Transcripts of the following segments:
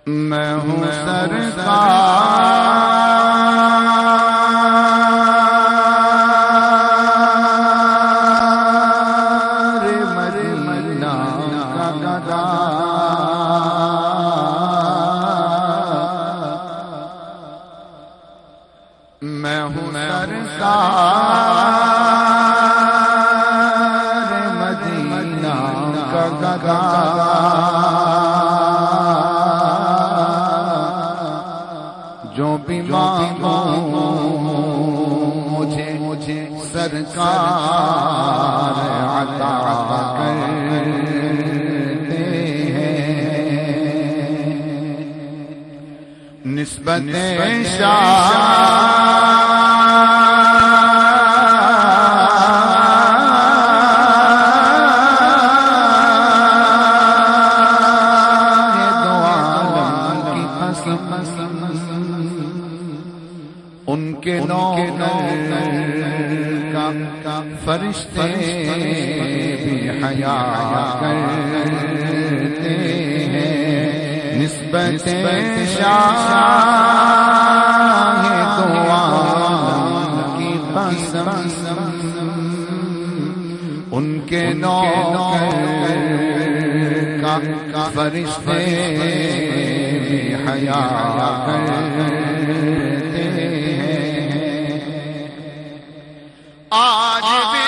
میں ہوں سرکار مدینہ کا گدا، میں ہوں سرکار مدینہ کا گدا، جو بھی مانگو مجھے سرکار عطا کرتے ہیں، نسبت ان کے نور کا فرشتے بھی حیا کرتے ہیں، نسبت شاہ دو عالم کی قسم، ان کے نور کا فرشتے بھی حیا کرتے ہیں، آج بھی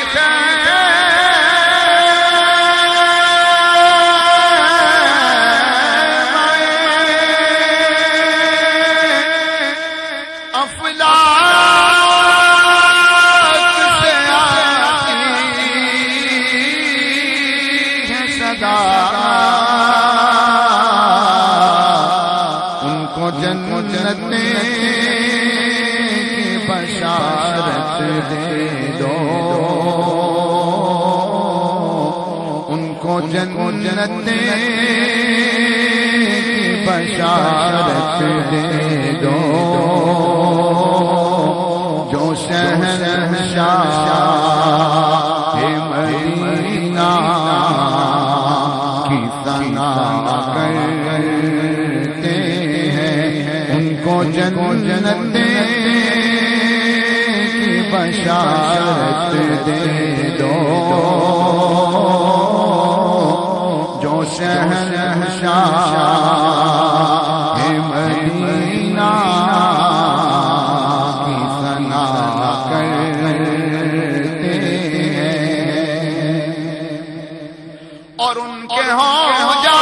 افلاک سے آتی ہے صدا، ان کو جنت بشارت دے دو، ان کو جنت کی بشارت دے دو، جو شہنشاہ مدینہ کی ثنا کرتے ہیں، ان کو جنت بشارت دے دو، جو شہنشاہ مدینہ کی ثنا کرتے ہیں، اور ان کے ہو جا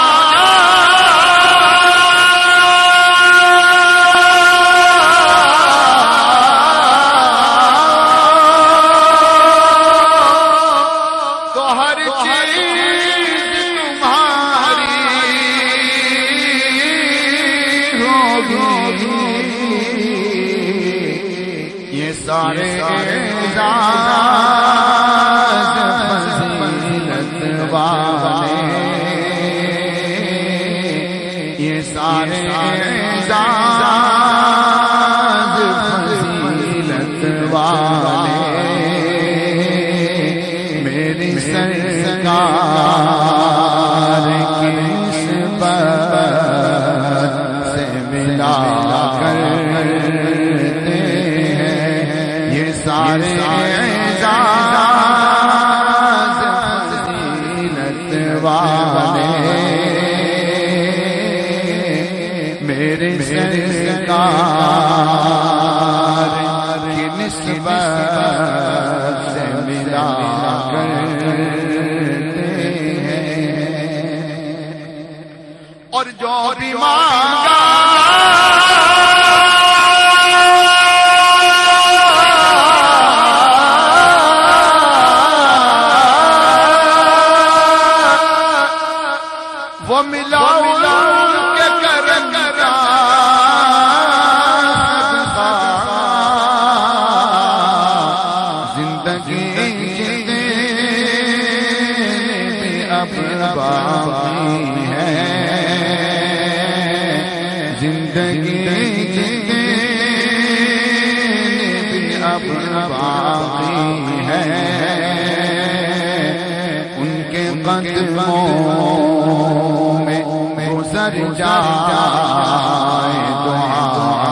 یہ سارے اعزاز فضیلت والے، یہ سارے اعزاز فضیلت والے، میری سرکار کی نسبت سے ملا کرتے ہیں، یہ سارے اعزاز فضیلت والے، میرے سرکار کی نسبت سے ملا کرتے ہیں، اور جو بھی مانگا وہ ملا کے کرم کا زندگی اب باقی ہے، زندگی اب باقی ہے، ان کے قدموں میں گزر جائے دعا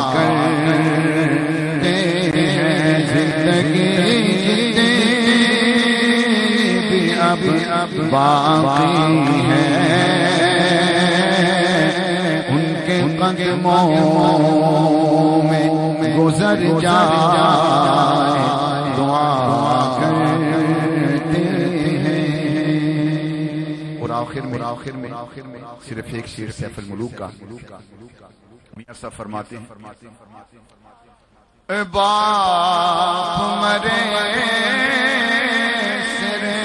کرتے ہیں زندگی بھی اب باقی ہے ان کے قدموں میں گزر جائے دعا کرتے ہیں۔ اور آخر میں صرف ایک شعر سیف الملوک کا میاں صاحب فرماتے ہیں باپ مرے سرے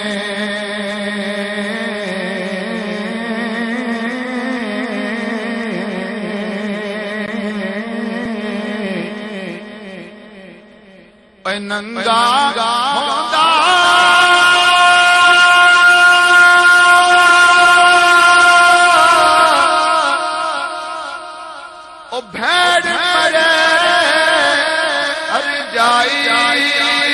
ننگا ہوتا او بھیڑ مرے ہر جائی